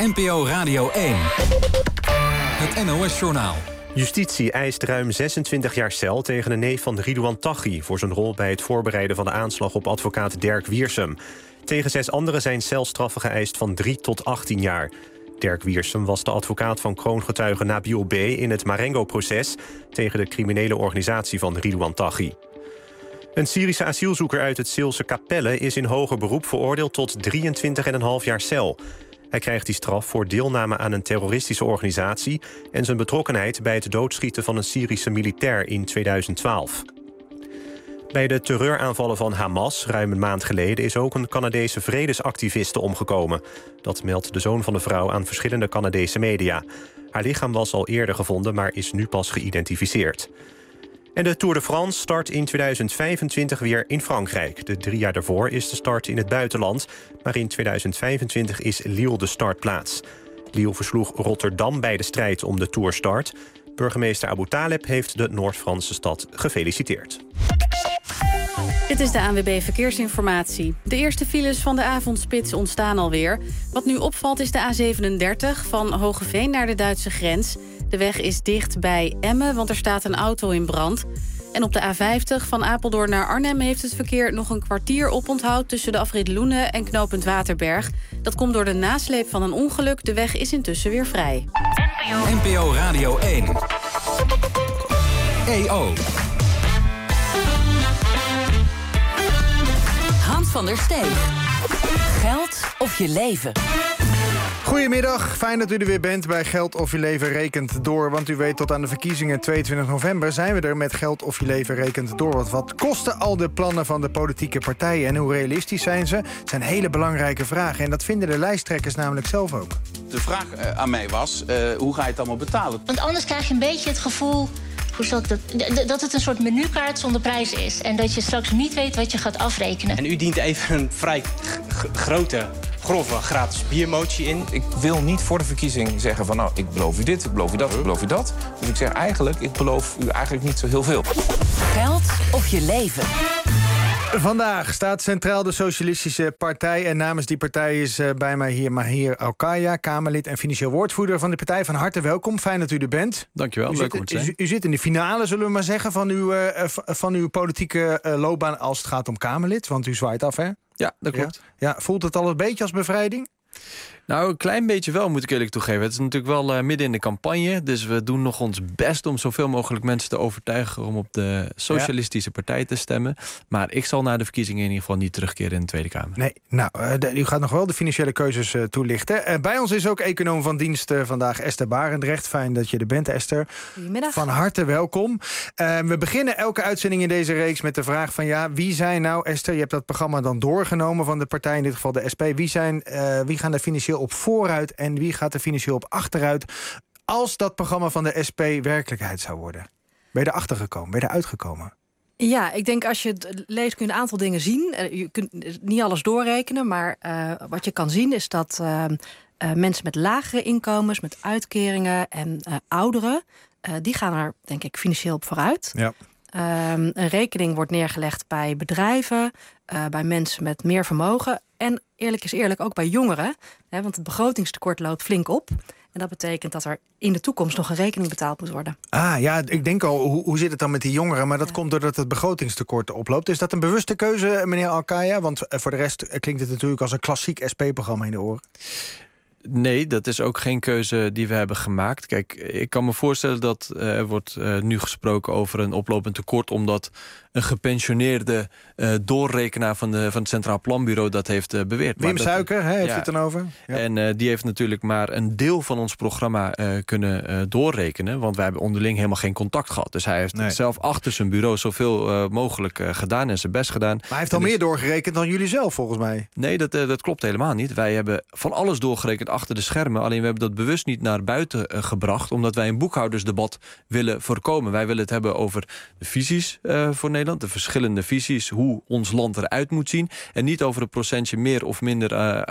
NPO Radio 1. Het NOS-journaal. Justitie eist ruim 26 jaar cel tegen een neef van Ridouan Taghi... voor zijn rol bij het voorbereiden van de aanslag op advocaat Derk Wiersum. Tegen 6 anderen zijn celstraffen geëist van 3 tot 18 jaar. Derk Wiersum was de advocaat van kroongetuige Nabil B. in het Marengo-proces... tegen de criminele organisatie van Ridouan Taghi. Een Syrische asielzoeker uit het Zeelse Capelle... is in hoger beroep veroordeeld tot 23,5 jaar cel. Hij krijgt die straf voor deelname aan een terroristische organisatie... en zijn betrokkenheid bij het doodschieten van een Syrische militair in 2012. Bij de terreuraanvallen van Hamas, ruim een maand geleden... is ook een Canadese vredesactiviste omgekomen. Dat meldt de zoon van de vrouw aan verschillende Canadese media. Haar lichaam was al eerder gevonden, maar is nu pas geïdentificeerd. En de Tour de France start in 2025 weer in Frankrijk. De 3 jaar daarvoor is de start in het buitenland... maar in 2025 is Lille de startplaats. Lille versloeg Rotterdam bij de strijd om de Tourstart. Burgemeester Abu Taleb heeft de Noord-Franse stad gefeliciteerd. Dit is de ANWB Verkeersinformatie. De eerste files van de avondspits ontstaan alweer. Wat nu opvalt is de A37 van Hoogeveen naar de Duitse grens. De weg is dicht bij Emmen, want er staat een auto in brand. En op de A50 van Apeldoorn naar Arnhem heeft het verkeer nog een kwartier oponthoud... tussen de afrit Loenen en knooppunt Waterberg. Dat komt door de nasleep van een ongeluk. De weg is intussen weer vrij. NPO Radio 1. EO. Hans van der Steeg. Geld of je leven? Goedemiddag, fijn dat u er weer bent bij Geld of je leven rekent door. Want u weet, tot aan de verkiezingen 22 november zijn we er met Geld of je leven rekent door. Wat kosten al de plannen van de politieke partijen en hoe realistisch zijn ze? Het zijn hele belangrijke vragen en dat vinden de lijsttrekkers namelijk zelf ook. De vraag aan mij was, hoe ga je het allemaal betalen? Want anders krijg je een beetje het gevoel... dat het een soort menukaart zonder prijs is. En dat je straks niet weet wat je gaat afrekenen. En u dient even een vrij grote, grove gratis biermotie in. Ik wil niet voor de verkiezing zeggen van... nou, ik beloof u dit, ik beloof u dat, ik beloof u dat. Dus ik zeg eigenlijk, ik beloof u eigenlijk niet zo heel veel. Geld of je leven? Vandaag staat centraal de Socialistische Partij. En namens die partij is bij mij hier Mahir Alkaya, Kamerlid en financieel woordvoerder van de partij. Van harte welkom, fijn dat u er bent. Dankjewel, leuk om te zijn. U zit in de finale, zullen we maar zeggen, van uw politieke loopbaan als het gaat om Kamerlid. Want u zwaait af, hè? Ja, dat klopt. Ja, voelt het al een beetje als bevrijding? Nou, een klein beetje wel, moet ik eerlijk toegeven. Het is natuurlijk wel midden in de campagne. Dus we doen nog ons best om zoveel mogelijk mensen te overtuigen... om op de Socialistische Partij te stemmen. Maar ik zal na de verkiezingen in ieder geval niet terugkeren in de Tweede Kamer. Nee, nou, u gaat nog wel de financiële keuzes toelichten. Bij ons is ook econoom van dienst vandaag Esther Barendrecht. Fijn dat je er bent, Esther. Goedemiddag. Van harte welkom. We beginnen elke uitzending in deze reeks met de vraag van... wie zijn nou, Esther, je hebt dat programma dan doorgenomen van de partij... in dit geval de SP. Wie gaan er financieel op vooruit en wie gaat er financieel op achteruit... als dat programma van de SP werkelijkheid zou worden? Ben je erachter gekomen? Ben je eruit gekomen? Ja, ik denk als je het leest kun je een aantal dingen zien. Je kunt niet alles doorrekenen, maar wat je kan zien is dat mensen met lagere inkomens... met uitkeringen en ouderen, die gaan er denk ik financieel op vooruit. Ja. Een rekening wordt neergelegd bij bedrijven, bij mensen met meer vermogen... en eerlijk is eerlijk ook bij jongeren. Hè, want het begrotingstekort loopt flink op. En dat betekent dat er in de toekomst nog een rekening betaald moet worden. Ja, ik denk al, hoe zit het dan met die jongeren? Maar dat komt doordat het begrotingstekort oploopt. Is dat een bewuste keuze, meneer Alkaya? Want voor de rest klinkt het natuurlijk als een klassiek SP-programma in de oren. Nee, dat is ook geen keuze die we hebben gemaakt. Kijk, ik kan me voorstellen dat er wordt nu gesproken over een oplopend tekort... omdat een gepensioneerde doorrekenaar van het Centraal Planbureau dat heeft beweerd. Wim Suiker, heeft u het dan over? Ja. En die heeft natuurlijk maar een deel van ons programma kunnen doorrekenen... want wij hebben onderling helemaal geen contact gehad. Dus hij heeft zelf achter zijn bureau zoveel mogelijk gedaan en zijn best gedaan. Maar hij heeft al meer doorgerekend dan jullie zelf, volgens mij. Nee, dat klopt helemaal niet. Wij hebben van alles doorgerekend achter de schermen. Alleen we hebben dat bewust niet naar buiten gebracht... omdat wij een boekhoudersdebat willen voorkomen. Wij willen het hebben over de visies voor Nederland... de verschillende visies, hoe ons land eruit moet zien... en niet over een procentje meer of minder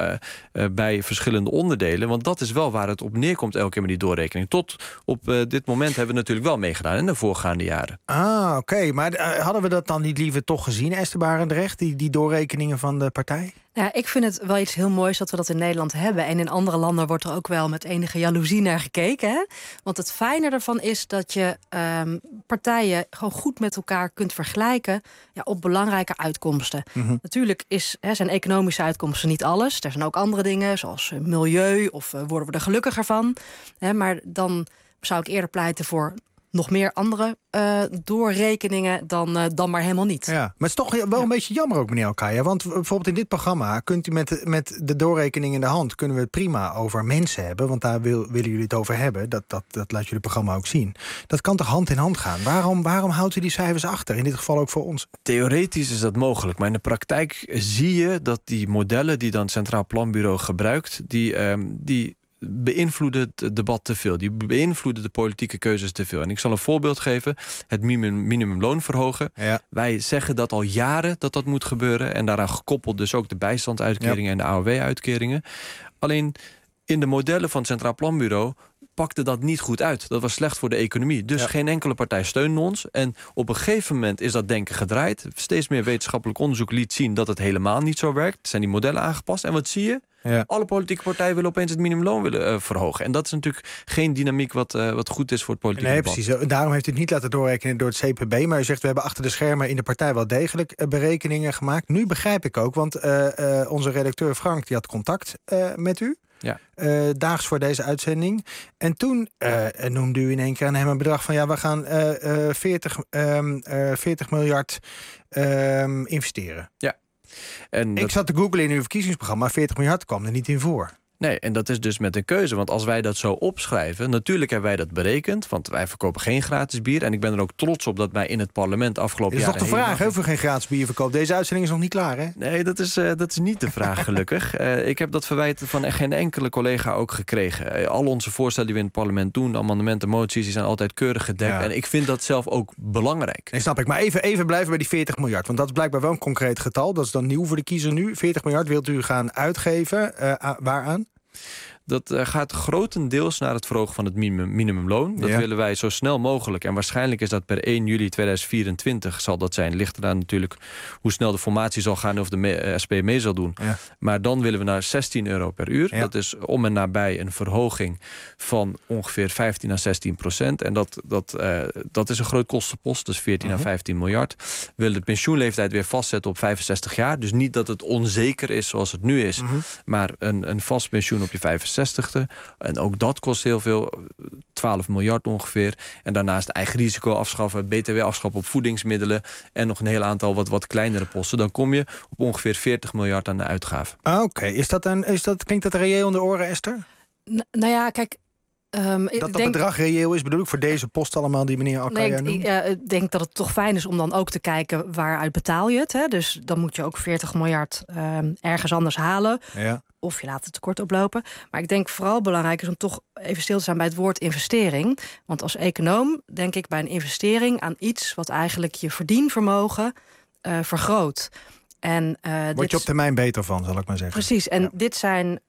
bij verschillende onderdelen... want dat is wel waar het op neerkomt elke keer met die doorrekening. Tot op dit moment hebben we natuurlijk wel meegedaan in de voorgaande jaren. Oké. Maar hadden we dat dan niet liever toch gezien, Esther Barendrecht... die doorrekeningen van de partij? Ja, ik vind het wel iets heel moois dat we dat in Nederland hebben. En in andere landen wordt er ook wel met enige jaloezie naar gekeken. Hè? Want het fijne ervan is dat je partijen gewoon goed met elkaar kunt vergelijken op belangrijke uitkomsten. Mhm. Natuurlijk zijn economische uitkomsten niet alles. Er zijn ook andere dingen, zoals milieu of worden we er gelukkiger van. Maar dan zou ik eerder pleiten voor nog meer andere doorrekeningen dan maar helemaal niet. Ja, maar het is toch wel een beetje jammer ook, meneer Alkaya. Want bijvoorbeeld in dit programma kunt u met de doorrekening in de hand, kunnen we het prima over mensen hebben. Want daar willen jullie het over hebben. Dat laat jullie het programma ook zien. Dat kan toch hand in hand gaan? Waarom houdt u die cijfers achter? In dit geval ook voor ons. Theoretisch is dat mogelijk. Maar in de praktijk zie je dat die modellen die dan het Centraal Planbureau gebruikt, die beïnvloeden het debat te veel. Die beïnvloeden de politieke keuzes te veel. En ik zal een voorbeeld geven. Het minimumloon verhogen. Ja. Wij zeggen dat al jaren dat moet gebeuren. En daaraan gekoppeld dus ook de bijstandsuitkeringen en de AOW-uitkeringen. Alleen in de modellen van het Centraal Planbureau pakte dat niet goed uit. Dat was slecht voor de economie. Dus geen enkele partij steunde ons. En op een gegeven moment is dat denken gedraaid. Steeds meer wetenschappelijk onderzoek liet zien dat het helemaal niet zo werkt. Zijn die modellen aangepast. En wat zie je? Ja. Alle politieke partijen willen opeens het minimumloon verhogen. En dat is natuurlijk geen dynamiek wat goed is voor het politieke debat. Precies. Daarom heeft u het niet laten doorrekenen door het CPB. Maar u zegt, we hebben achter de schermen in de partij wel degelijk berekeningen gemaakt. Nu begrijp ik ook, want onze redacteur Frank die had contact met u. Ja. Daags voor deze uitzending. En toen noemde u in één keer aan hem een bedrag van we gaan 40 miljard investeren. Ja. En ik zat te googlen in uw verkiezingsprogramma, 40 miljard kwam er niet in voor. Nee, en dat is dus met een keuze. Want als wij dat zo opschrijven, natuurlijk hebben wij dat berekend. Want wij verkopen geen gratis bier. En ik ben er ook trots op dat wij in het parlement afgelopen jaar... Dat is toch de vraag, of u geen gratis bier verkoopt? Deze uitzending is nog niet klaar, hè? Nee, dat is niet de vraag, gelukkig. Ik heb dat verwijt van geen enkele collega ook gekregen. Al onze voorstellen die we in het parlement doen, amendementen, moties, die zijn altijd keurig gedekt. Ja. En ik vind dat zelf ook belangrijk. Nee, snap ik. Maar even blijven bij die 40 miljard. Want dat is blijkbaar wel een concreet getal. Dat is dan nieuw voor de kiezer nu. 40 miljard wilt u gaan uitgeven. Waaraan? Dat gaat grotendeels naar het verhogen van het minimumloon. Dat willen wij zo snel mogelijk. En waarschijnlijk is dat per 1 juli 2024 zal dat zijn. Ligt eraan natuurlijk hoe snel de formatie zal gaan of de SP mee zal doen. Ja. Maar dan willen we naar €16 per uur. Ja. Dat is om en nabij een verhoging van ongeveer 15 à 16%. En dat is een groot kostenpost. Dus 14 à 15 miljard. We willen de pensioenleeftijd weer vastzetten op 65 jaar. Dus niet dat het onzeker is zoals het nu is. Maar een vast pensioen op je 65e. En ook dat kost heel veel, 12 miljard ongeveer. En daarnaast eigen risico afschaffen, BTW afschaffen op voedingsmiddelen en nog een heel aantal wat kleinere posten. Dan kom je op ongeveer 40 miljard aan de uitgaven. Oké. Klinkt dat reëel in de oren, Esther? Nou ja, kijk, dat bedrag reëel is, bedoel ik, voor deze post allemaal die meneer Alkaya noemt? Ik denk dat het toch fijn is om dan ook te kijken waaruit betaal je het. Hè? Dus dan moet je ook 40 miljard ergens anders halen. Ja. Of je laat het tekort oplopen. Maar ik denk vooral belangrijk is om toch even stil te staan bij het woord investering. Want als econoom denk ik bij een investering aan iets wat eigenlijk je verdienvermogen vergroot. En, word je op termijn beter van, zal ik maar zeggen. Precies, en dit zijn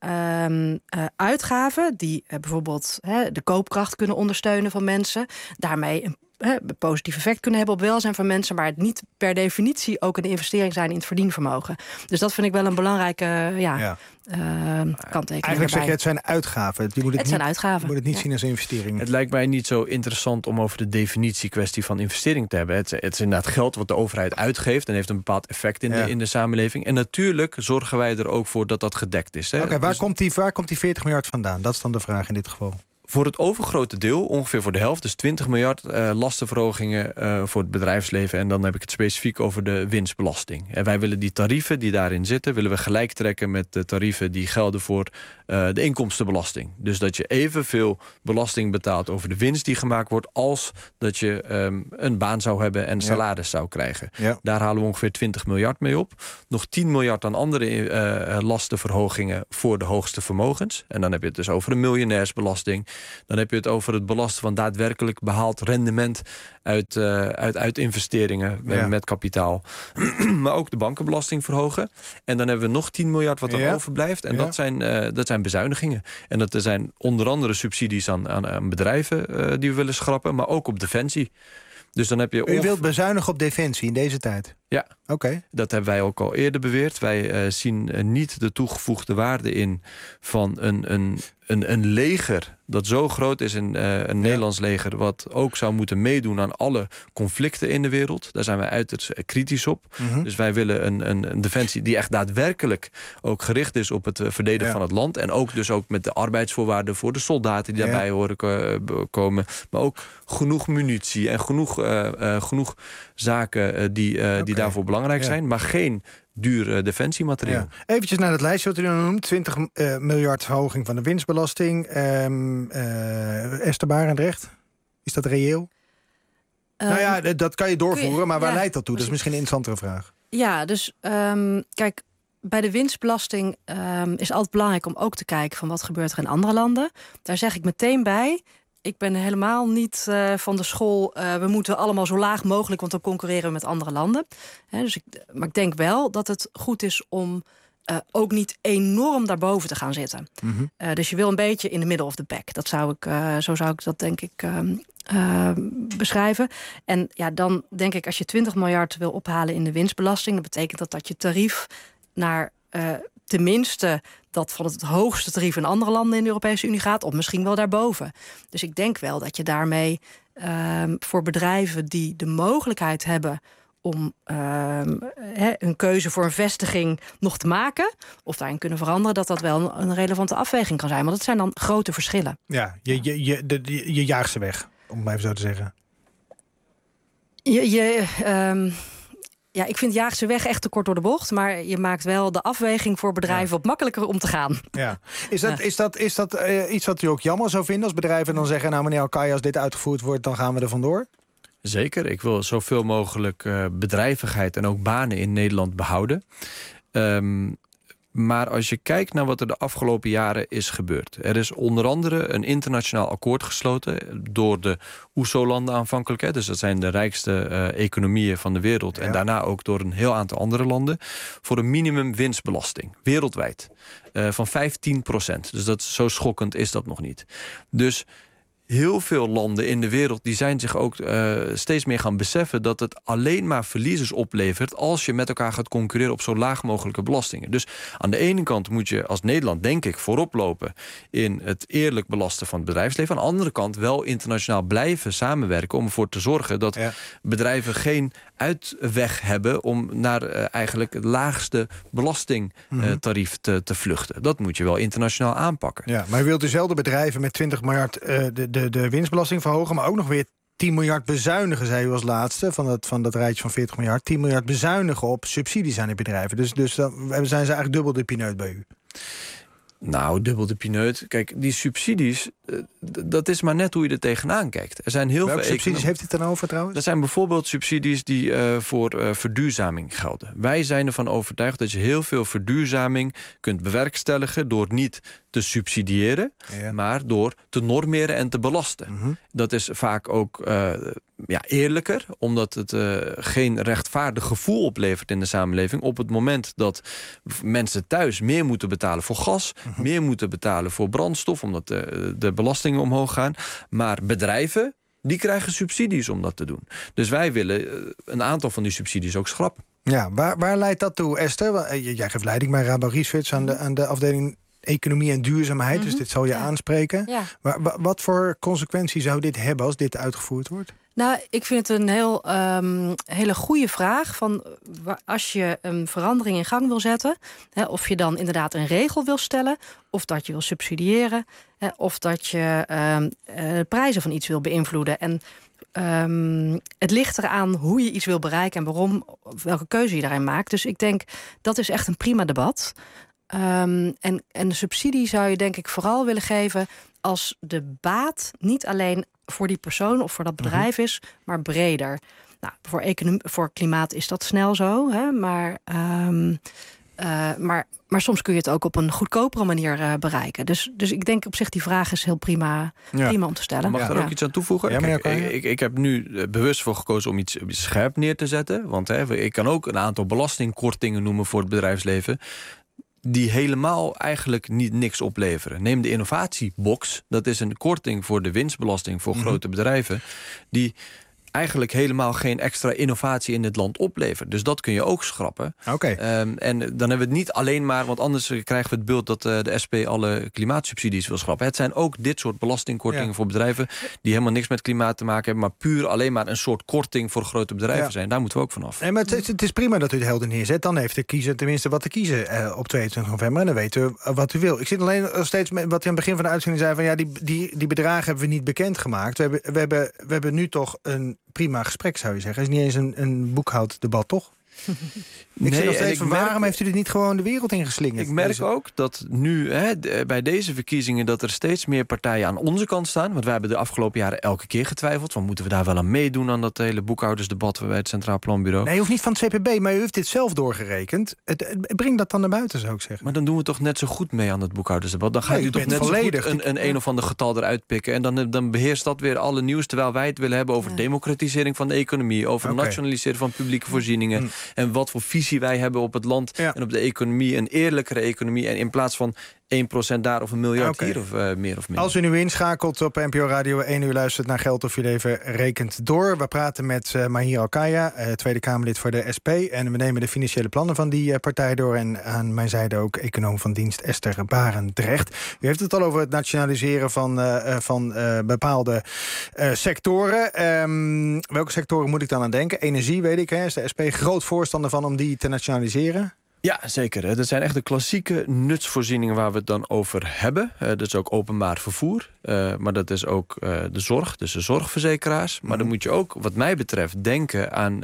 uitgaven die bijvoorbeeld de koopkracht kunnen ondersteunen van mensen. Daarmee een positief effect kunnen hebben op welzijn van mensen, maar het niet per definitie ook een investering zijn in het verdienvermogen. Dus dat vind ik wel een belangrijke kanttekening. Eigenlijk zeg je, het zijn uitgaven. Je moet het niet zien als investering. Het lijkt mij niet zo interessant om over de definitiekwestie van investering te hebben. Het is inderdaad geld wat de overheid uitgeeft en heeft een bepaald effect in de samenleving. En natuurlijk zorgen wij er ook voor dat dat gedekt is. Oké, waar komt die 40 miljard vandaan? Dat is dan de vraag in dit geval. Voor het overgrote deel, ongeveer voor de helft, dus 20 miljard lastenverhogingen voor het bedrijfsleven. En dan heb ik het specifiek over de winstbelasting. En wij willen die tarieven die daarin zitten, willen we gelijk trekken met de tarieven die gelden voor de inkomstenbelasting. Dus dat je evenveel belasting betaalt over de winst die gemaakt wordt, als dat je een baan zou hebben en salaris zou krijgen. Ja. Daar halen we ongeveer 20 miljard mee op. Nog 10 miljard aan andere lastenverhogingen voor de hoogste vermogens. En dan heb je het dus over een miljonairsbelasting. Dan heb je het over het belasten van daadwerkelijk behaald rendement uit investeringen met kapitaal. Maar ook de bankenbelasting verhogen. En dan hebben we nog 10 miljard wat er overblijft. En dat zijn bezuinigingen. En dat zijn onder andere subsidies aan bedrijven die we willen schrappen, maar ook op defensie. Dus dan heb je U wilt bezuinigen op defensie in deze tijd? Ja, Oké. Dat hebben wij ook al eerder beweerd. Wij zien niet de toegevoegde waarde in van een leger dat zo groot is, een Nederlands leger, wat ook zou moeten meedoen aan alle conflicten in de wereld. Daar zijn wij uiterst kritisch op. Dus wij willen een defensie die echt daadwerkelijk ook gericht is op het verdedigen van het land. En ook dus ook met de arbeidsvoorwaarden voor de soldaten die daarbij horen komen. Maar ook genoeg munitie en genoeg zaken die daarvoor belangrijk zijn. Maar geen duur defensiemateriaal. Ja. Eventjes naar het lijstje wat u dan noemt. 20 miljard verhoging van de winstbelasting. Esther Barendrecht, is dat reëel? Nou ja, dat kan je doorvoeren, maar waar leidt dat toe? Dat is misschien een interessantere vraag. Ja, dus kijk, bij de winstbelasting is het altijd belangrijk om ook te kijken van wat gebeurt er in andere landen. Daar zeg ik meteen bij, ik ben helemaal niet van de school, we moeten allemaal zo laag mogelijk, want dan concurreren we met andere landen. Maar ik denk wel dat het goed is om ook niet enorm daarboven te gaan zitten. Dus je wil een beetje in de middle of the pack. Dat zo zou ik dat denk ik beschrijven. En ja, dan denk ik als je 20 miljard wil ophalen in de winstbelasting, dat betekent dat je tarief naar tenminste dat van het hoogste tarief in andere landen in de Europese Unie gaat, of misschien wel daarboven. Dus ik denk wel dat je daarmee voor bedrijven die de mogelijkheid hebben om een keuze voor een vestiging nog te maken, of daarin kunnen veranderen, dat wel een relevante afweging kan zijn. Want dat zijn dan grote verschillen. Ja, je jaagt ze weg, om het maar even zo te zeggen. Ja, ik vind jaag ze weg echt te kort door de bocht. Maar je maakt wel de afweging voor bedrijven wat makkelijker om te gaan. Ja. Is dat iets wat u ook jammer zou vinden als bedrijven dan zeggen, nou meneer Alkaya, als dit uitgevoerd wordt, dan gaan we er vandoor? Zeker. Ik wil zoveel mogelijk bedrijvigheid en ook banen in Nederland behouden. Maar als je kijkt naar wat er de afgelopen jaren is gebeurd. Er is onder andere een internationaal akkoord gesloten door de OESO-landen aanvankelijk. Dus dat zijn de rijkste economieën van de wereld. Ja. En daarna ook door een heel aantal andere landen. Voor een minimumwinstbelasting, wereldwijd. Van 15%. Dus zo schokkend is dat nog niet. Dus heel veel landen in de wereld die zijn zich ook steeds meer gaan beseffen dat het alleen maar verliezers oplevert als je met elkaar gaat concurreren op zo laag mogelijke belastingen. Dus aan de ene kant moet je als Nederland, denk ik, voorop lopen in het eerlijk belasten van het bedrijfsleven. Aan de andere kant wel internationaal blijven samenwerken om ervoor te zorgen dat bedrijven geen uitweg hebben om naar eigenlijk het laagste belastingtarief te vluchten. Dat moet je wel internationaal aanpakken. Ja, maar u wilt dezelfde bedrijven met 20 miljard de winstbelasting verhogen, maar ook nog weer 10 miljard bezuinigen, zei u als laatste, van dat rijtje van 40 miljard. 10 miljard bezuinigen op subsidies aan die bedrijven. Dus dan zijn ze eigenlijk dubbel de pineut bij u. Nou, dubbel de pineut. Kijk, die subsidies, dat is maar net hoe je er tegenaan kijkt. Er zijn heel Welke veel subsidies heeft u het dan over trouwens? Dat zijn bijvoorbeeld subsidies die voor verduurzaming gelden. Wij zijn ervan overtuigd dat je heel veel verduurzaming kunt bewerkstelligen door niet te subsidiëren, maar door te normeren en te belasten. Dat is vaak ook eerlijker, omdat het geen rechtvaardig gevoel oplevert in de samenleving op het moment dat mensen thuis meer moeten betalen voor gas, meer moeten betalen voor brandstof, omdat de belastingen omhoog gaan. Maar bedrijven, die krijgen subsidies om dat te doen. Dus wij willen een aantal van die subsidies ook schrappen. Ja, waar leidt dat toe, Esther? Jij geeft leiding bij Rabo Research aan de afdeling Economie en Duurzaamheid, dus dit zal je aanspreken. Ja. Maar wat voor consequenties zou dit hebben als dit uitgevoerd wordt? Nou, ik vind het een hele goede vraag. Van als je een verandering in gang wil zetten, of je dan inderdaad een regel wil stellen, of dat je wil subsidiëren, of dat je de prijzen van iets wil beïnvloeden. En het ligt eraan hoe je iets wil bereiken en waarom, welke keuze je daarin maakt. Dus ik denk, dat is echt een prima debat. En de subsidie zou je denk ik vooral willen geven als de baat niet alleen voor die persoon of voor dat bedrijf is, maar breder. Nou, voor klimaat is dat snel zo, hè? Maar soms kun je het ook op een goedkopere manier bereiken. Dus ik denk op zich die vraag is heel prima om te stellen. Mag ik daar ook iets aan toevoegen? Ja, Kijk, ik heb nu bewust voor gekozen om iets scherp neer te zetten. Want ik kan ook een aantal belastingkortingen noemen voor het bedrijfsleven die helemaal eigenlijk niks opleveren. Neem de innovatiebox. Dat is een korting voor de winstbelasting voor grote bedrijven die eigenlijk helemaal geen extra innovatie in dit land oplevert. Dus dat kun je ook schrappen. Okay. En dan hebben we het niet alleen maar, want anders krijgen we het beeld dat de SP alle klimaatsubsidies wil schrappen. Het zijn ook dit soort belastingkortingen voor bedrijven die helemaal niks met klimaat te maken hebben, maar puur alleen maar een soort korting voor grote bedrijven zijn. Daar moeten we ook vanaf. Nee, maar het is prima dat u het helder neerzet. Dan heeft de kiezer tenminste wat te kiezen op 22 november. En dan weten we wat u wil. Ik zit alleen nog steeds met wat u aan het begin van de uitzending zei, van ja, die bedragen hebben we niet bekendgemaakt. We hebben nu toch een prima gesprek, zou je zeggen. Het is niet eens een boekhouddebat, toch? Ik zeg nog steeds van, waarom heeft u dit niet gewoon de wereld ingeslingerd? Ik merk ook dat nu bij deze verkiezingen dat er steeds meer partijen aan onze kant staan. Want wij hebben de afgelopen jaren elke keer getwijfeld. Van, moeten we daar wel aan meedoen aan dat hele boekhoudersdebat bij het Centraal Planbureau? Nee, u hoeft niet van het CPB, maar u heeft dit zelf doorgerekend. Breng dat dan naar buiten, zou ik zeggen. Maar dan doen we toch net zo goed mee aan het boekhoudersdebat. Dan gaat u toch net volledig zo goed een of ander getal eruit pikken. En dan beheerst dat weer alle nieuws. Terwijl wij het willen hebben over democratisering van de economie. Over nationaliseren van publieke voorzieningen. En wat voor visie wij hebben op het land en op de economie. Een eerlijkere economie. En in plaats van 1% daar of 1 miljard hier of meer of minder. Als u nu inschakelt op NPO Radio 1, u luistert naar Geld of je leven rekent door. We praten met Mahir Alkaya, Tweede Kamerlid voor de SP. En we nemen de financiële plannen van die partij door. En aan mijn zijde ook econoom van dienst Esther Barendrecht. U heeft het al over het nationaliseren van bepaalde sectoren. Welke sectoren moet ik dan aan denken? Energie, weet ik, hè, is de SP groot voorstander van om die te nationaliseren? Ja, zeker. Dat zijn echt de klassieke nutsvoorzieningen waar we het dan over hebben. Dat is ook openbaar vervoer. Maar dat is ook de zorg, dus de zorgverzekeraars. Maar dan moet je ook, wat mij betreft, denken aan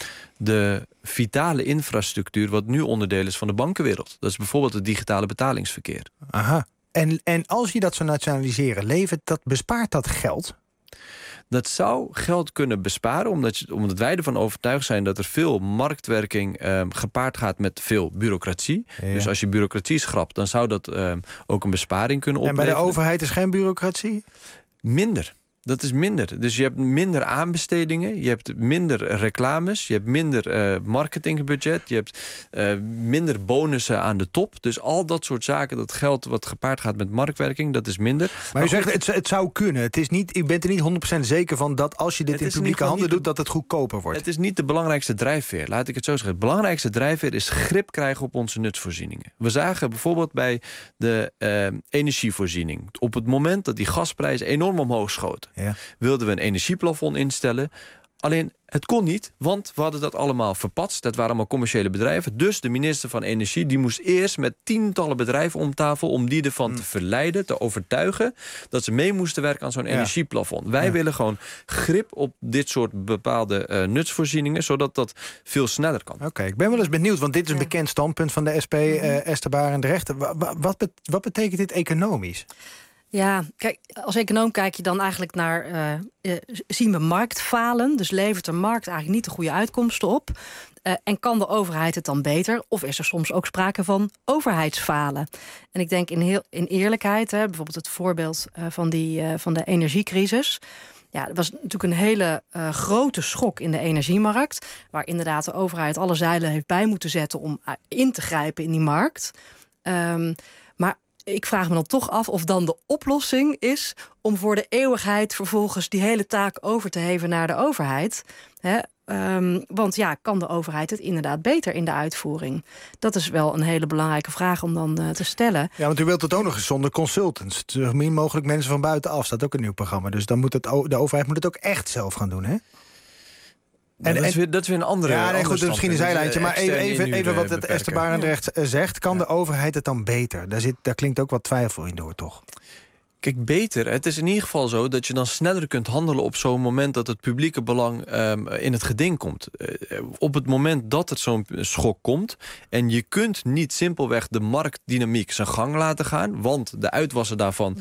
de vitale infrastructuur wat nu onderdeel is van de bankenwereld. Dat is bijvoorbeeld het digitale betalingsverkeer. Aha. En als je dat zou nationaliseren, bespaart dat geld? Dat zou geld kunnen besparen, omdat wij ervan overtuigd zijn dat er veel marktwerking gepaard gaat met veel bureaucratie. Ja. Dus als je bureaucratie schrapt, dan zou dat ook een besparing kunnen opleveren. En bij de overheid is geen bureaucratie? Minder. Dat is minder. Dus je hebt minder aanbestedingen, je hebt minder reclames, je hebt minder marketingbudget, je hebt minder bonussen aan de top. Dus al dat soort zaken, dat geld wat gepaard gaat met marktwerking, dat is minder. Maar u zegt, het zou kunnen. Het is niet, u bent er niet 100% zeker van dat als je dit in publieke handen doet, dat het goedkoper wordt. Het is niet de belangrijkste drijfveer, laat ik het zo zeggen. Het belangrijkste drijfveer is grip krijgen op onze nutsvoorzieningen. We zagen bijvoorbeeld bij de energievoorziening. Op het moment dat die gasprijzen enorm omhoog schoten, wilden we een energieplafond instellen. Alleen, het kon niet, want we hadden dat allemaal verpatst. Dat waren allemaal commerciële bedrijven. Dus de minister van Energie die moest eerst met tientallen bedrijven om tafel om die ervan te verleiden, te overtuigen dat ze mee moesten werken aan zo'n energieplafond. Wij willen gewoon grip op dit soort bepaalde nutsvoorzieningen, zodat dat veel sneller kan. Oké, ik ben wel eens benieuwd, want dit is een bekend standpunt van de SP, Esther Barendrecht. Wat betekent dit economisch? Ja, kijk, als econoom kijk je dan eigenlijk naar, zien we marktfalen? Dus levert de markt eigenlijk niet de goede uitkomsten op? En kan de overheid het dan beter? Of is er soms ook sprake van overheidsfalen? En ik denk in eerlijkheid, bijvoorbeeld het voorbeeld van de energiecrisis. Ja, dat was natuurlijk een hele grote schok in de energiemarkt, waar inderdaad de overheid alle zeilen heeft bij moeten zetten om in te grijpen in die markt. Maar ik vraag me dan toch af of dan de oplossing is om voor de eeuwigheid vervolgens die hele taak over te heven naar de overheid. Want ja, kan de overheid het inderdaad beter in de uitvoering? Dat is wel een hele belangrijke vraag om dan te stellen. Ja, want u wilt het ook nog eens zonder consultants. Zo min mogelijk mensen van buitenaf. Staat ook een nieuw programma. Dus dan moet de overheid moet het ook echt zelf gaan doen, hè? En dat is weer een andere. Ja, nee, goed, misschien een zijlijntje. Maar even wat het Esther Barendrecht zegt. Kan de overheid het dan beter? Daar klinkt ook wat twijfel in door, toch? Kijk, beter. Het is in ieder geval zo dat je dan sneller kunt handelen op zo'n moment dat het publieke belang in het geding komt. Op het moment dat het zo'n schok komt en je kunt niet simpelweg de marktdynamiek zijn gang laten gaan, want de uitwassen daarvan,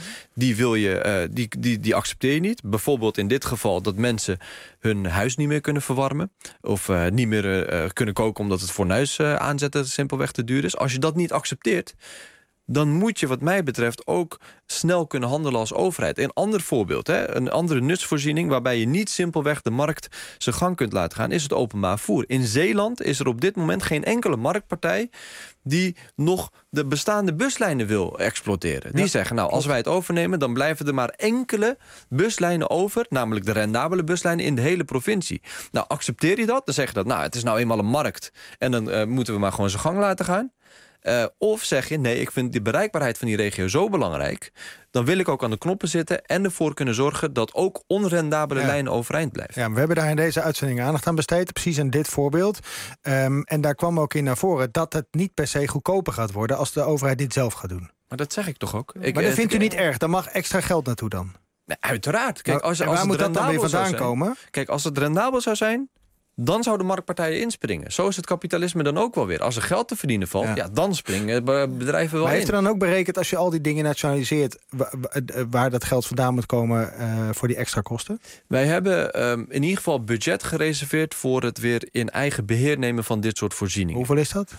die accepteer je niet. Bijvoorbeeld in dit geval dat mensen hun huis niet meer kunnen verwarmen of niet meer kunnen koken omdat het fornuis aanzetten simpelweg te duur is. Als je dat niet accepteert, dan moet je wat mij betreft ook snel kunnen handelen als overheid. Een ander voorbeeld, een andere nutsvoorziening waarbij je niet simpelweg de markt zijn gang kunt laten gaan, is het openbaar vervoer. In Zeeland is er op dit moment geen enkele marktpartij die nog de bestaande buslijnen wil exploiteren. Die zeggen, nou, als wij het overnemen, dan blijven er maar enkele buslijnen over, namelijk de rendabele buslijnen in de hele provincie. Nou, accepteer je dat? Dan zeg je dat, nou, het is nou eenmaal een markt en dan moeten we maar gewoon zijn gang laten gaan. Of zeg je, nee, ik vind de bereikbaarheid van die regio zo belangrijk, dan wil ik ook aan de knoppen zitten en ervoor kunnen zorgen dat ook onrendabele lijnen overeind blijven. Ja, we hebben daar in deze uitzending aandacht aan besteed, precies in dit voorbeeld. En daar kwam ook in naar voren dat het niet per se goedkoper gaat worden als de overheid dit zelf gaat doen. Maar dat zeg ik toch ook? Maar dat vindt u niet erg? Dan mag extra geld naartoe dan? Nee, uiteraard. Kijk, als waar moet dat dan weer vandaan komen? Kijk, als het rendabel zou zijn, dan zouden marktpartijen inspringen. Zo is het kapitalisme dan ook wel weer. Als er geld te verdienen valt, dan springen bedrijven wel in. Maar heeft u dan ook berekend, als je al die dingen nationaliseert, waar dat geld vandaan moet komen voor die extra kosten? Wij hebben in ieder geval budget gereserveerd voor het weer in eigen beheer nemen van dit soort voorzieningen. Hoeveel is dat?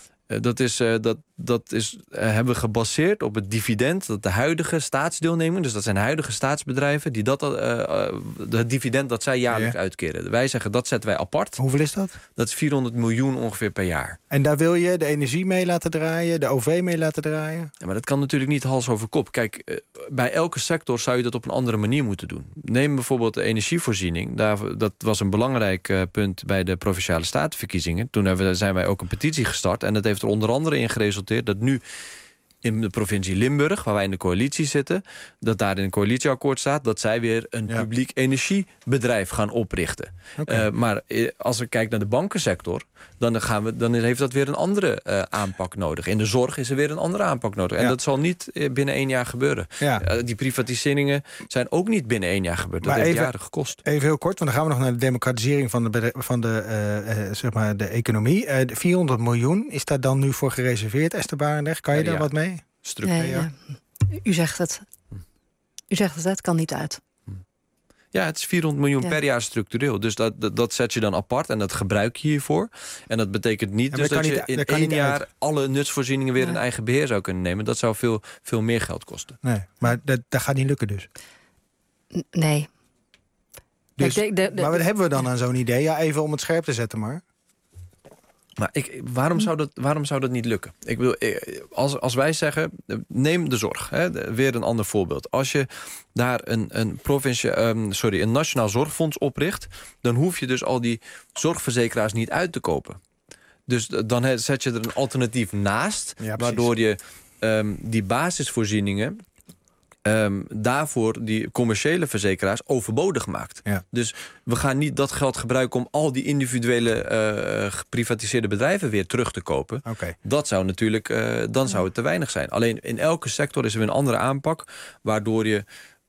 Dat hebben we gebaseerd op het dividend dat de huidige staatsdeelneming, dus dat zijn huidige staatsbedrijven, die het dividend dat zij jaarlijks uitkeren. Wij zeggen, dat zetten wij apart. Hoeveel is dat? Dat is 400 miljoen ongeveer per jaar. En daar wil je de energie mee laten draaien, de OV mee laten draaien? Ja, maar dat kan natuurlijk niet hals over kop. Kijk, bij elke sector zou je dat op een andere manier moeten doen. Neem bijvoorbeeld de energievoorziening. Dat was een belangrijk punt bij de Provinciale Statenverkiezingen. Toen zijn wij ook een petitie gestart en dat heeft er onder andere in geresulteerd dat nu in de provincie Limburg, waar wij in de coalitie zitten, dat daar in een coalitieakkoord staat dat zij weer een publiek energiebedrijf gaan oprichten. Maar als we kijken naar de bankensector, dan heeft dat weer een andere aanpak nodig. In de zorg is er weer een andere aanpak nodig. En dat zal niet binnen 1 jaar gebeuren. Die privatiseringen zijn ook niet binnen 1 jaar gebeurd. Dat heeft jaren gekost. Even heel kort, want dan gaan we nog naar de democratisering van de economie. 400 miljoen, is daar dan nu voor gereserveerd, Esther Barendrecht? Kan je daar wat mee? U zegt het. U zegt het kan niet uit. Ja, het is 400 miljoen per jaar structureel. Dus dat zet je dan apart en dat gebruik je hiervoor. En dat betekent niet dat je in 1 jaar alle nutsvoorzieningen weer in eigen beheer zou kunnen nemen. Dat zou veel meer geld kosten. Nee, maar dat gaat niet lukken dus? Nee. Dus, maar wat hebben we dan aan zo'n idee? Ja, even om het scherp te zetten maar. Maar waarom zou dat niet lukken? Als wij zeggen, neem de zorg. Weer een ander voorbeeld. Als je daar een nationaal zorgfonds opricht, dan hoef je dus al die zorgverzekeraars niet uit te kopen. Dus dan zet je er een alternatief naast, waardoor je die basisvoorzieningen daarvoor die commerciële verzekeraars overbodig maakt. Dus we gaan niet dat geld gebruiken om al die individuele geprivatiseerde bedrijven weer terug te kopen. Dat zou natuurlijk, dan zou het te weinig zijn. Alleen in elke sector is er weer een andere aanpak, waardoor je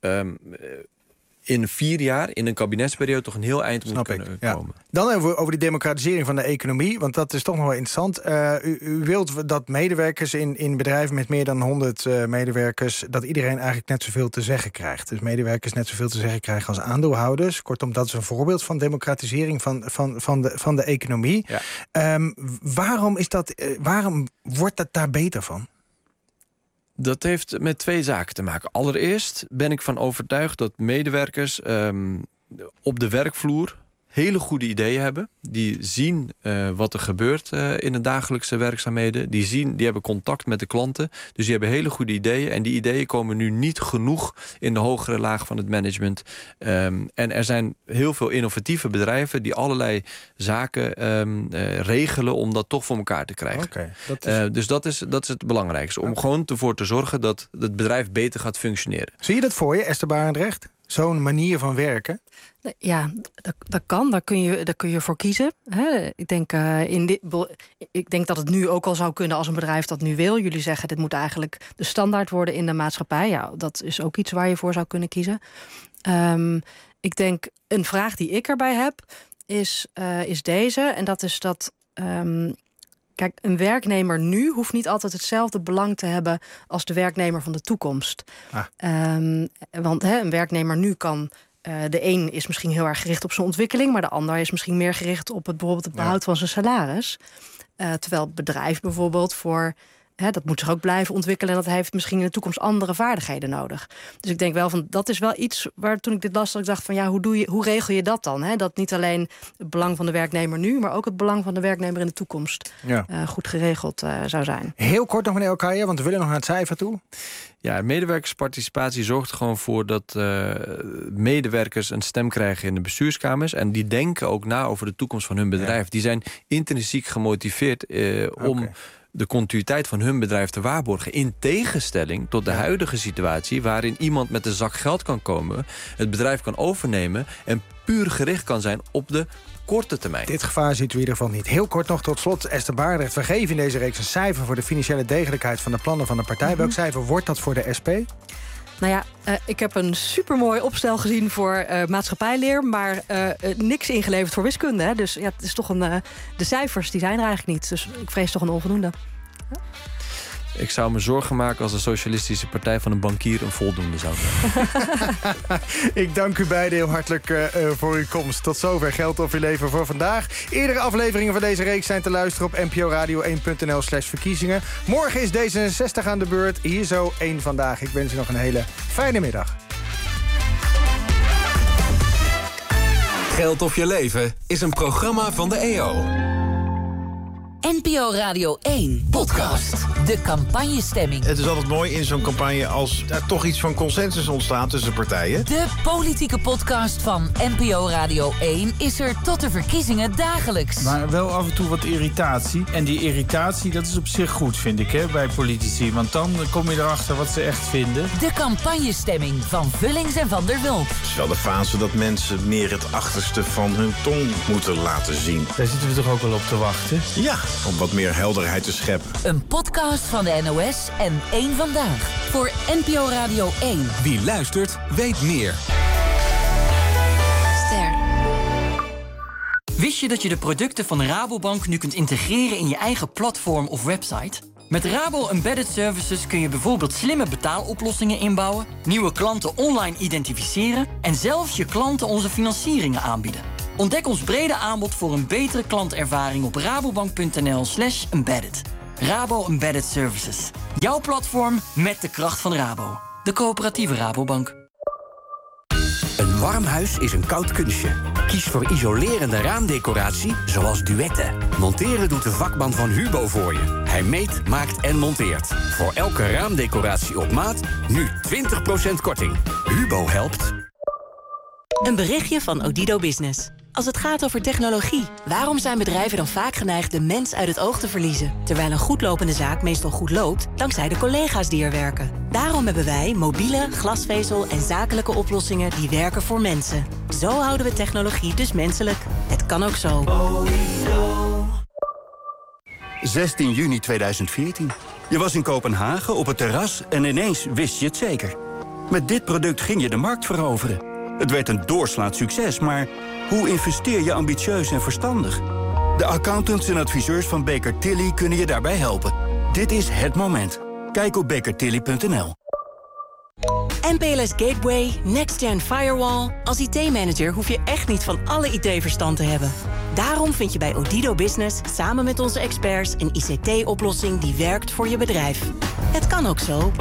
in 4 jaar, in een kabinetsperiode, toch een heel eind moet kunnen komen. Dan over die democratisering van de economie, want dat is toch nog wel interessant. U wilt dat medewerkers in bedrijven met meer dan 100 medewerkers, dat iedereen eigenlijk net zoveel te zeggen krijgt. Dus medewerkers net zoveel te zeggen krijgen als aandeelhouders. Kortom, dat is een voorbeeld van democratisering van de economie. Waarom wordt dat daar beter van? Dat heeft met 2 zaken te maken. Allereerst ben ik van overtuigd dat medewerkers op de werkvloer hele goede ideeën hebben. Die zien wat er gebeurt in de dagelijkse werkzaamheden. Die hebben contact met de klanten. Dus die hebben hele goede ideeën. En die ideeën komen nu niet genoeg in de hogere laag van het management. En er zijn heel veel innovatieve bedrijven die allerlei zaken regelen om dat toch voor elkaar te krijgen. Dus dat is het belangrijkste. Om gewoon ervoor te zorgen dat het bedrijf beter gaat functioneren. Zie je dat voor je, Esther Barendrecht? Zo'n manier van werken? Ja, dat kan. Daar kun je voor kiezen. Ik denk dat het nu ook al zou kunnen als een bedrijf dat nu wil. Jullie zeggen, dit moet eigenlijk de standaard worden in de maatschappij. Ja, dat is ook iets waar je voor zou kunnen kiezen. Ik denk, een vraag die ik erbij heb, is deze. En dat is dat kijk, een werknemer nu hoeft niet altijd hetzelfde belang te hebben als de werknemer van de toekomst. Want een werknemer nu kan, de een is misschien heel erg gericht op zijn ontwikkeling, maar de ander is misschien meer gericht op bijvoorbeeld het behoud van zijn salaris. Terwijl het bedrijf bijvoorbeeld voor Dat moet zich ook blijven ontwikkelen. En dat heeft misschien in de toekomst andere vaardigheden nodig. Dus ik denk wel van, dat is wel iets waar toen ik dit las, dat ik dacht van ja, hoe regel je dat dan? Dat niet alleen het belang van de werknemer nu, maar ook het belang van de werknemer in de toekomst goed geregeld zou zijn. Heel kort nog, meneer Elkaïa, want we willen nog naar het cijfer toe. Ja, medewerkersparticipatie zorgt er gewoon voor dat medewerkers een stem krijgen in de bestuurskamers. En die denken ook na over de toekomst van hun bedrijf. Die zijn intrinsiek gemotiveerd om de continuïteit van hun bedrijf te waarborgen. In tegenstelling tot de huidige situatie waarin iemand met een zak geld kan komen, het bedrijf kan overnemen en puur gericht kan zijn op de korte termijn. Dit gevaar ziet u in ieder geval niet. Heel kort nog tot slot, Esther Barendrecht. We geven in deze reeks een cijfer voor de financiële degelijkheid van de plannen van de partij. Welk cijfer wordt dat voor de SP? Nou ja, ik heb een supermooi opstel gezien voor maatschappijleer, maar niks ingeleverd voor wiskunde. Hè? Dus ja, het is toch de cijfers die zijn er eigenlijk niet. Dus ik vrees toch een onvoldoende. Ik zou me zorgen maken als de Socialistische Partij van een bankier een voldoende zou zijn. Ik dank u beiden heel hartelijk voor uw komst. Tot zover Geld of Uw Leven voor vandaag. Eerdere afleveringen van deze reeks zijn te luisteren op nporadio1.nl/verkiezingen. Morgen is D66 aan de beurt. Hier zo 1 Vandaag. Ik wens u nog een hele fijne middag. Geld of Je Leven is een programma van de EO. NPO Radio 1 podcast. De campagnestemming. Het is altijd mooi in zo'n campagne als er toch iets van consensus ontstaat tussen partijen. De politieke podcast van NPO Radio 1 is er tot de verkiezingen dagelijks. Maar wel af en toe wat irritatie. En die irritatie, dat is op zich goed, vind ik, bij politici. Want dan kom je erachter wat ze echt vinden. De campagnestemming van Vullings en Van der Wulp. Het is wel de fase dat mensen meer het achterste van hun tong moeten laten zien. Daar zitten we toch ook wel op te wachten? Ja, om wat meer helderheid te scheppen. Een podcast van de NOS en 1 Vandaag. Voor NPO Radio 1. Wie luistert, weet meer. Ster. Wist je dat je de producten van Rabobank nu kunt integreren in je eigen platform of website? Met Rabo Embedded Services kun je bijvoorbeeld slimme betaaloplossingen inbouwen, nieuwe klanten online identificeren en zelfs je klanten onze financieringen aanbieden. Ontdek ons brede aanbod voor een betere klantervaring op rabobank.nl/embedded. Rabo Embedded Services. Jouw platform met de kracht van Rabo. De coöperatieve Rabobank. Een warm huis is een koud kunstje. Kies voor isolerende raamdecoratie zoals Duette. Monteren doet de vakman van Hubo voor je. Hij meet, maakt en monteert. Voor elke raamdecoratie op maat nu 20% korting. Hubo helpt. Een berichtje van Odido Business. Als het gaat over technologie, waarom zijn bedrijven dan vaak geneigd de mens uit het oog te verliezen? Terwijl een goed lopende zaak meestal goed loopt, dankzij de collega's die er werken. Daarom hebben wij mobiele, glasvezel en zakelijke oplossingen die werken voor mensen. Zo houden we technologie dus menselijk. Het kan ook zo. 16 juni 2014. Je was in Kopenhagen op het terras en ineens wist je het zeker. Met dit product ging je de markt veroveren. Het werd een doorslaand succes, maar hoe investeer je ambitieus en verstandig? De accountants en adviseurs van Baker Tilly kunnen je daarbij helpen. Dit is het moment. Kijk op bakertilly.nl. MPLS Gateway, NextGen Firewall. Als IT-manager hoef je echt niet van alle IT-verstand te hebben. Daarom vind je bij Odido Business samen met onze experts een ICT-oplossing die werkt voor je bedrijf. Het kan ook zo.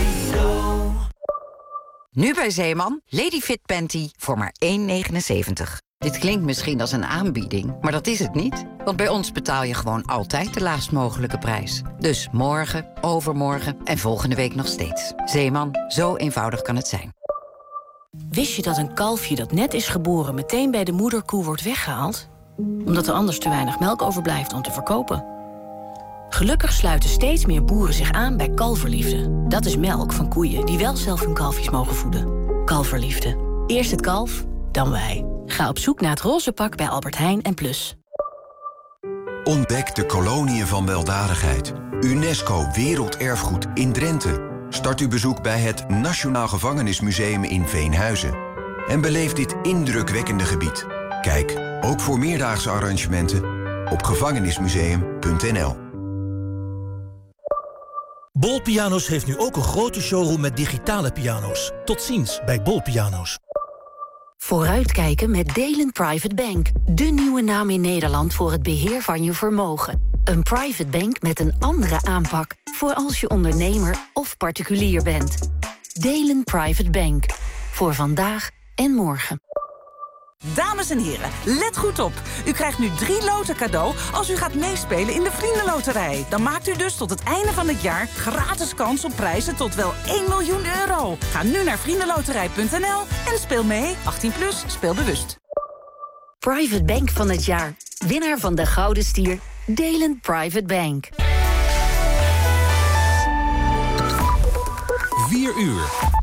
Nu bij Zeeman, Ladyfit Panty voor maar €1,79. Dit klinkt misschien als een aanbieding, maar dat is het niet. Want bij ons betaal je gewoon altijd de laagst mogelijke prijs. Dus morgen, overmorgen en volgende week nog steeds. Zeeman, zo eenvoudig kan het zijn. Wist je dat een kalfje dat net is geboren meteen bij de moederkoe wordt weggehaald? Omdat er anders te weinig melk overblijft om te verkopen. Gelukkig sluiten steeds meer boeren zich aan bij Kalverliefde. Dat is melk van koeien die wel zelf hun kalfjes mogen voeden. Kalverliefde. Eerst het kalf, dan wij. Ga op zoek naar het roze pak bij Albert Heijn en Plus. Ontdek de koloniën van weldadigheid. UNESCO Werelderfgoed in Drenthe. Start uw bezoek bij het Nationaal Gevangenismuseum in Veenhuizen. En beleef dit indrukwekkende gebied. Kijk, ook voor meerdaagse arrangementen, op gevangenismuseum.nl. Bol Piano's heeft nu ook een grote showroom met digitale piano's. Tot ziens bij Bol Piano's. Vooruitkijken met Delen Private Bank. De nieuwe naam in Nederland voor het beheer van je vermogen. Een private bank met een andere aanpak voor als je ondernemer of particulier bent. Delen Private Bank. Voor vandaag en morgen. Dames en heren, let goed op. U krijgt nu 3 loten cadeau als u gaat meespelen in de Vriendenloterij. Dan maakt u dus tot het einde van het jaar gratis kans op prijzen tot wel 1 miljoen euro. Ga nu naar vriendenloterij.nl en speel mee. 18+, speel bewust. Private Bank van het jaar. Winnaar van de Gouden Stier. Delen Private Bank. 4 uur.